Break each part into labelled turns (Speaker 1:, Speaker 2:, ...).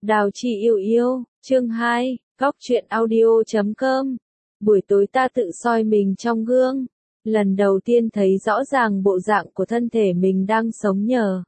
Speaker 1: Đào Chi yêu yêu, chương 2, Góc truyện audio.com. Buổi tối ta tự soi mình trong gương, lần đầu tiên thấy rõ ràng bộ dạng của thân thể mình đang sống nhờ.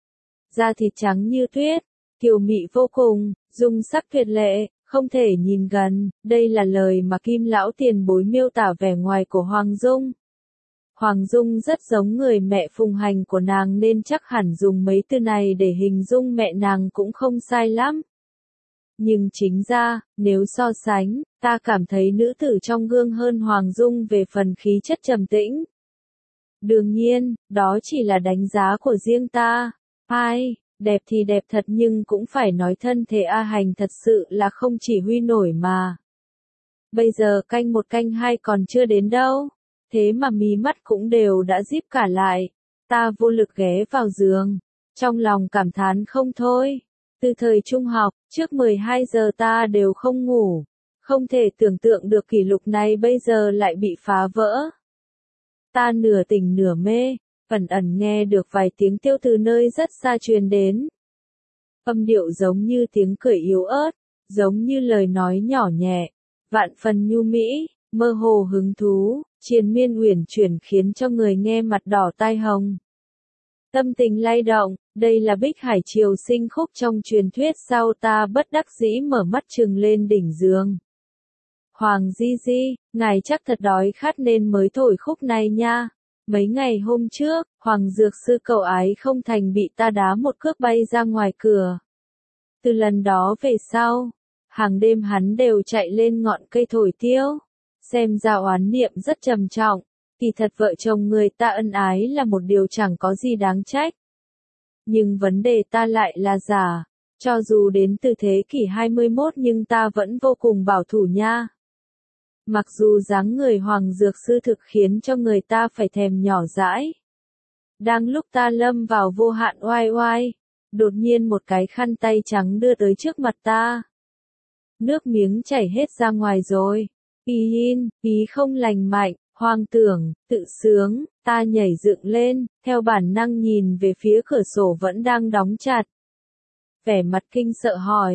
Speaker 1: Da thịt trắng như tuyết, kiều mị vô cùng, dung sắc tuyệt lệ, không thể nhìn gần. Đây là lời mà Kim lão tiền bối miêu tả vẻ ngoài của Hoàng Dung. Hoàng Dung rất giống người mẹ phùng hành của nàng nên chắc hẳn dùng mấy từ này để hình dung mẹ nàng cũng không sai lắm. Nhưng chính ra, nếu so sánh, ta cảm thấy nữ tử trong gương hơn Hoàng Dung về phần khí chất trầm tĩnh. Đương nhiên, đó chỉ là đánh giá của riêng ta. Ai, đẹp thì đẹp thật nhưng cũng phải nói thân thể A Hành thật sự là không chỉ huy nổi mà. Bây giờ canh 1 canh 2 còn chưa đến đâu. Thế mà mí mắt cũng đều đã díp cả lại. Ta vô lực ghé vào giường. Trong lòng cảm thán không thôi. Từ thời trung học, trước 12 giờ ta đều không ngủ. Không thể tưởng tượng được kỷ lục này bây giờ lại bị phá vỡ. Ta nửa tỉnh nửa mê, ẩn ẩn nghe được vài tiếng kêu từ nơi rất xa truyền đến. Âm điệu giống như tiếng cười yếu ớt, giống như lời nói nhỏ nhẹ, vạn phần nhu mỹ, mơ hồ hứng thú, triền miên uyển chuyển khiến cho người nghe mặt đỏ tai hồng. Tâm tình lay động, đây là Bích Hải Triều Sinh khúc trong truyền thuyết sao? Ta bất đắc dĩ mở mắt trừng lên đỉnh giường. Hoàng Di Di, ngài chắc thật đói khát nên mới thổi khúc này nha. Mấy ngày hôm trước, Hoàng Dược Sư cậu ái không thành bị ta đá một cước bay ra ngoài cửa. Từ lần đó về sau, hàng đêm hắn đều chạy lên ngọn cây thổi tiêu. Xem ra oán niệm rất trầm trọng, kỳ thật vợ chồng người ta ân ái là một điều chẳng có gì đáng trách. Nhưng vấn đề ta lại là giả, cho dù đến từ thế kỷ 21 nhưng ta vẫn vô cùng bảo thủ nha. Mặc dù dáng người Hoàng Dược Sư thực khiến cho người ta phải thèm nhỏ dãi. Đang lúc ta lâm vào vô hạn oai oai, đột nhiên một cái khăn tay trắng đưa tới trước mặt ta. Nước miếng chảy hết ra ngoài rồi. Ý không lành mạnh, hoang tưởng, tự sướng, ta nhảy dựng lên, theo bản năng nhìn về phía cửa sổ vẫn đang đóng chặt. Vẻ mặt kinh sợ hỏi,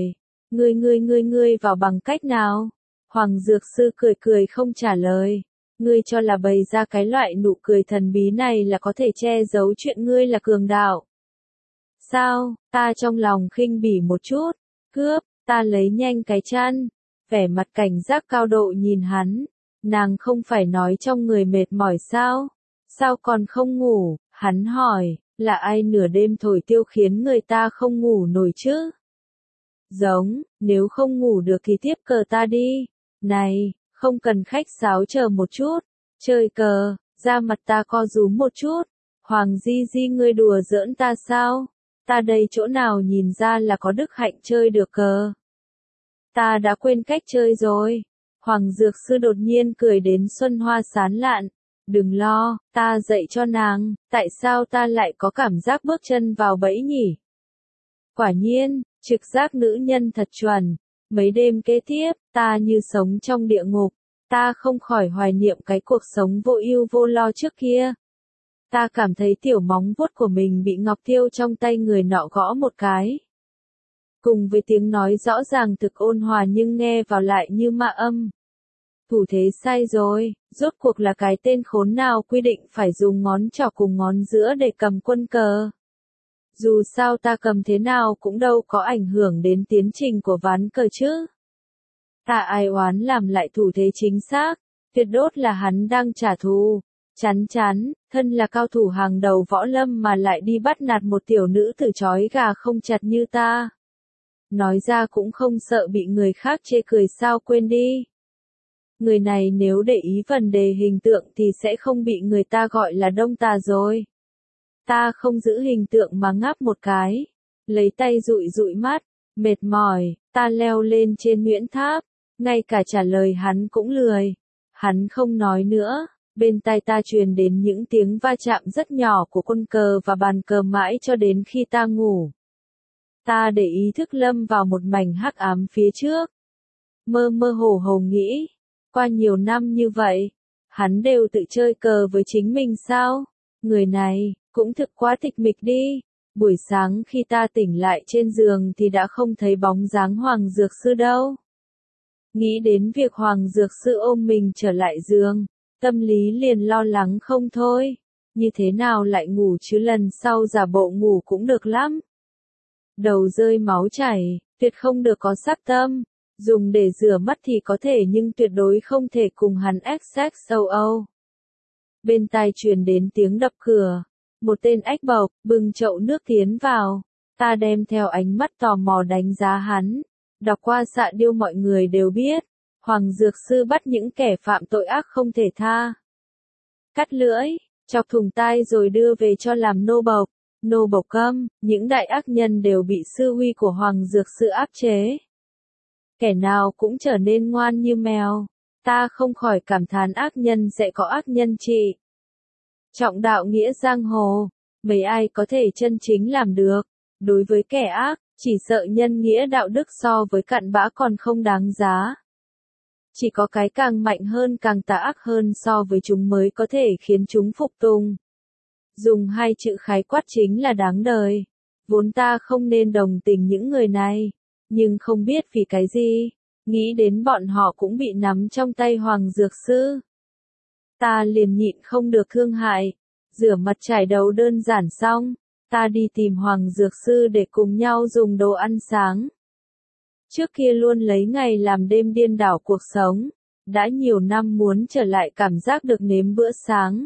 Speaker 1: ngươi vào bằng cách nào? Hoàng Dược Sư cười cười không trả lời. Ngươi cho là bày ra cái loại nụ cười thần bí này là có thể che giấu chuyện ngươi là cường đạo. Sao? Ta trong lòng khinh bỉ một chút. Cướp, ta lấy nhanh cái chăn. Vẻ mặt cảnh giác cao độ nhìn hắn. Nàng không phải nói trong người mệt mỏi sao? Sao còn không ngủ? Hắn hỏi, là ai nửa đêm thổi tiêu khiến người ta không ngủ nổi chứ? Giống, nếu không ngủ được thì tiếp cờ ta đi. Này, không cần khách sáo, chờ một chút. Chơi cờ, da mặt ta co rúm một chút. Hoàng Di Di, ngươi đùa giỡn ta sao? Ta đây chỗ nào nhìn ra là có đức hạnh chơi được cờ? Ta đã quên cách chơi rồi. Hoàng Dược Sư đột nhiên cười đến xuân hoa sán lạn. Đừng lo, ta dạy cho nàng. Tại sao ta lại có cảm giác bước chân vào bẫy nhỉ? Quả nhiên, trực giác nữ nhân thật chuẩn. Mấy đêm kế tiếp, ta như sống trong địa ngục. Ta không khỏi hoài niệm cái cuộc sống vô ưu vô lo trước kia. Ta cảm thấy tiểu móng vuốt của mình bị ngọc tiêu trong tay người nọ gõ một cái. Cùng với tiếng nói rõ ràng thực ôn hòa nhưng nghe vào lại như ma âm. Thủ thế sai rồi, rốt cuộc là cái tên khốn nào quy định phải dùng ngón trỏ cùng ngón giữa để cầm quân cờ. Dù sao ta cầm thế nào cũng đâu có ảnh hưởng đến tiến trình của ván cờ chứ. Ta ai oán làm lại thủ thế chính xác, tuyệt đốt là hắn đang trả thù. Chán, thân là cao thủ hàng đầu võ lâm mà lại đi bắt nạt một tiểu nữ tử trói gà không chặt như ta. Nói ra cũng không sợ bị người khác chê cười sao? Quên đi. Người này nếu để ý vấn đề hình tượng thì sẽ không bị người ta gọi là đông tà rồi. Ta không giữ hình tượng mà ngáp một cái. Lấy tay dụi mắt. Mệt mỏi, ta leo lên trên Nguyễn Tháp. Ngay cả trả lời hắn cũng lười. Hắn không nói nữa. Bên tai ta truyền đến những tiếng va chạm rất nhỏ của quân cờ và bàn cờ mãi cho đến khi ta ngủ. Ta để ý thức lâm vào một mảnh hắc ám phía trước. Mơ hồ nghĩ. Qua nhiều năm như vậy, hắn đều tự chơi cờ với chính mình sao? Người này, cũng thực quá tịch mịch đi. Buổi sáng khi ta tỉnh lại trên giường thì đã không thấy bóng dáng Hoàng Dược Sư đâu. Nghĩ đến việc Hoàng Dược Sư ôm mình trở lại giường, tâm lý liền lo lắng không thôi. Như thế nào lại ngủ chứ, lần sau giả bộ ngủ cũng được lắm. Đầu rơi máu chảy, tuyệt không được có sát tâm. Dùng để rửa mắt thì có thể nhưng tuyệt đối không thể cùng hắn XXOO. Bên tai truyền đến tiếng đập cửa. Một tên ách bộc, bưng chậu nước tiến vào. Ta đem theo ánh mắt tò mò đánh giá hắn. Đọc qua xạ điêu mọi người đều biết. Hoàng Dược Sư bắt những kẻ phạm tội ác không thể tha. Cắt lưỡi, chọc thủng tai rồi đưa về cho làm nô bộc. Nô bộc câm, những đại ác nhân đều bị sư huy của Hoàng Dược Sư áp chế. Kẻ nào cũng trở nên ngoan như mèo. Ta không khỏi cảm thán ác nhân sẽ có ác nhân trị. Trọng đạo nghĩa giang hồ, mấy ai có thể chân chính làm được. Đối với kẻ ác, chỉ sợ nhân nghĩa đạo đức so với cặn bã còn không đáng giá. Chỉ có cái càng mạnh hơn càng tà ác hơn so với chúng mới có thể khiến chúng phục tùng. Dùng hai chữ khái quát chính là đáng đời. Vốn ta không nên đồng tình những người này, nhưng không biết vì cái gì, nghĩ đến bọn họ cũng bị nắm trong tay Hoàng Dược Sư. Ta liền nhịn không được thương hại, rửa mặt chải đầu đơn giản xong, ta đi tìm Hoàng Dược Sư để cùng nhau dùng đồ ăn sáng. Trước kia luôn lấy ngày làm đêm điên đảo cuộc sống, đã nhiều năm muốn trở lại cảm giác được nếm bữa sáng.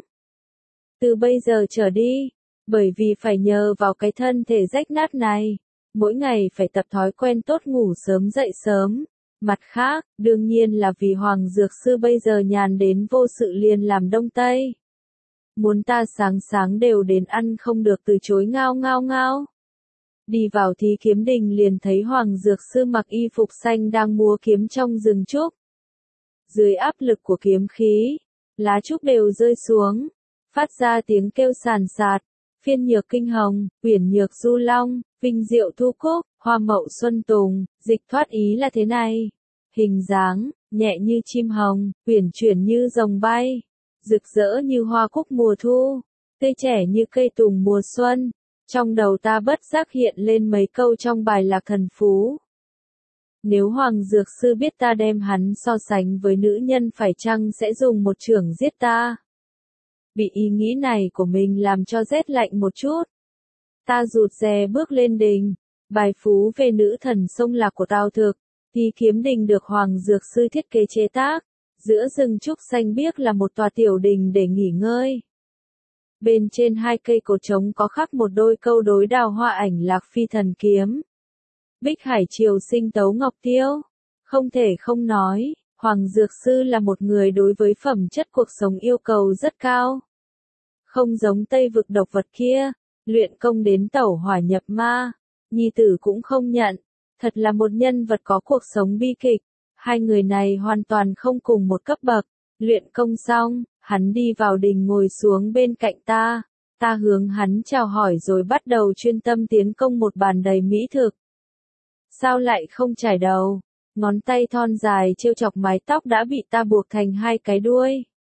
Speaker 1: Từ bây giờ trở đi, bởi vì phải nhờ vào cái thân thể rách nát này, mỗi ngày phải tập thói quen tốt ngủ sớm dậy sớm. Mặt khác, đương nhiên là vì Hoàng Dược Sư bây giờ nhàn đến vô sự liền làm đông tây. Muốn ta sáng sáng đều đến ăn không được từ chối ngao ngao ngao. Đi vào Thí Kiếm Đình liền thấy Hoàng Dược Sư mặc y phục xanh đang múa kiếm trong rừng trúc. Dưới áp lực của kiếm khí, lá trúc đều rơi xuống, phát ra tiếng kêu sàn sạt. Phiên nhược kinh hồng, uyển nhược du long, vinh diệu thu cúc, hoa mậu xuân tùng, dịch thoát ý là thế này. Hình dáng, nhẹ như chim hồng, uyển chuyển như rồng bay, rực rỡ như hoa cúc mùa thu, tươi trẻ như cây tùng mùa xuân. Trong đầu ta bất giác hiện lên mấy câu trong bài Lạc Thần Phú. Nếu Hoàng Dược Sư biết ta đem hắn so sánh với nữ nhân phải chăng sẽ dùng một chưởng giết ta? Bị ý nghĩ này của mình làm cho rét lạnh một chút. Ta rụt rè bước lên đình. Bài phú về nữ thần sông Lạc của Tào Thực. Thí Kiếm Đình được Hoàng Dược Sư thiết kế chế tác. Giữa rừng trúc xanh biếc là một tòa tiểu đình để nghỉ ngơi. Bên trên hai cây cột trống có khắc một đôi câu đối đào hoa ảnh Lạc Phi thần kiếm. Bích hải triều sinh tấu ngọc tiêu. Không thể không nói, Hoàng Dược Sư là một người đối với phẩm chất cuộc sống yêu cầu rất cao. Không giống Tây vực độc vật kia, luyện công đến tẩu hỏa nhập ma, nhi tử cũng không nhận, thật là một nhân vật có cuộc sống bi kịch. Hai người này hoàn toàn không cùng một cấp bậc. Luyện công xong, hắn đi vào đình ngồi xuống bên cạnh ta. Ta hướng hắn chào hỏi rồi bắt đầu chuyên tâm tiến công một bàn đầy mỹ thực. Sao lại không chải đầu? Ngón tay thon dài trêu chọc mái tóc đã bị ta buộc thành hai cái đuôi.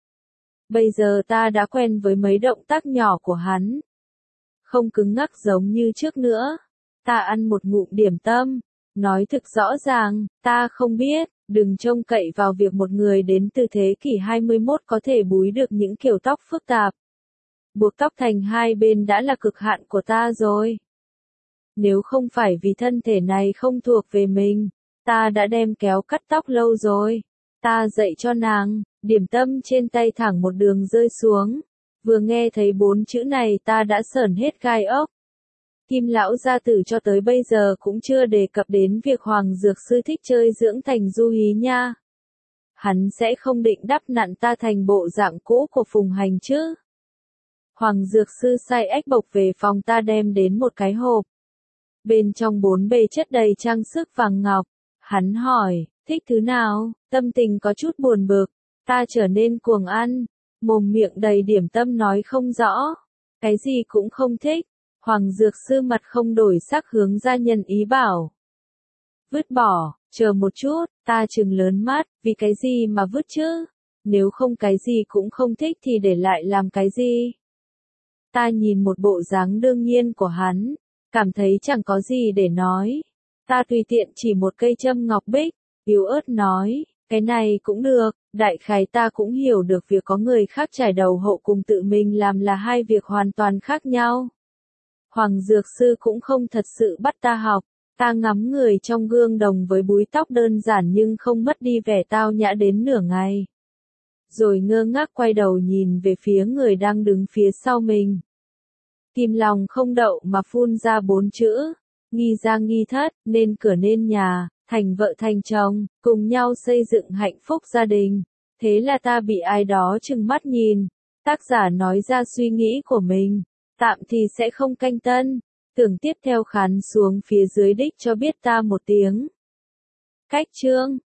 Speaker 1: Bây giờ ta đã quen với mấy động tác nhỏ của hắn. Không cứng ngắc giống như trước nữa. Ta ăn một ngụm điểm tâm. Nói thực rõ ràng, ta không biết, đừng trông cậy vào việc một người đến từ thế kỷ 21 có thể búi được những kiểu tóc phức tạp. Buộc tóc thành hai bên đã là cực hạn của ta rồi. Nếu không phải vì thân thể này không thuộc về mình, ta đã đem kéo cắt tóc lâu rồi. Ta dạy cho nàng, điểm tâm trên tay thẳng một đường rơi xuống. Vừa nghe thấy 4 chữ này ta đã sởn hết gai ốc. Kim lão gia tử cho tới bây giờ cũng chưa đề cập đến việc Hoàng Dược Sư thích chơi dưỡng thành du hí nha. Hắn sẽ không định đắp nặn ta thành bộ dạng cũ của Phùng Hành chứ. Hoàng Dược Sư sai ách bộc về phòng ta đem đến một cái hộp. Bên trong 4 bề chất đầy trang sức vàng ngọc. Hắn hỏi, thích thứ nào? Tâm tình có chút buồn bực. Ta trở nên cuồng ăn. Mồm miệng đầy điểm tâm nói không rõ. Cái gì cũng không thích. Hoàng Dược Sư mặt không đổi sắc hướng gia nhân ý bảo. Vứt bỏ, chờ một chút, ta trừng lớn mắt, vì cái gì mà vứt chứ? Nếu không cái gì cũng không thích thì để lại làm cái gì? Ta nhìn một bộ dáng đương nhiên của hắn, cảm thấy chẳng có gì để nói. Ta tùy tiện chỉ một cây châm ngọc bích, yếu ớt nói, cái này cũng được, đại khái ta cũng hiểu được việc có người khác trải đầu hậu cùng tự mình làm là hai việc hoàn toàn khác nhau. Hoàng Dược Sư cũng không thật sự bắt ta học, ta ngắm người trong gương đồng với búi tóc đơn giản nhưng không mất đi vẻ tao nhã đến nửa ngày. Rồi ngơ ngác quay đầu nhìn về phía người đang đứng phía sau mình. Kìm lòng không đậu mà phun ra 4 chữ, nghi ra nghi thất, nên cửa nên nhà, thành vợ thành chồng, cùng nhau xây dựng hạnh phúc gia đình. Thế là ta bị ai đó trừng mắt nhìn, tác giả nói ra suy nghĩ của mình, tạm thì sẽ không canh tân, tưởng tiếp theo khán xuống phía dưới đích cho biết ta một tiếng. Cách chương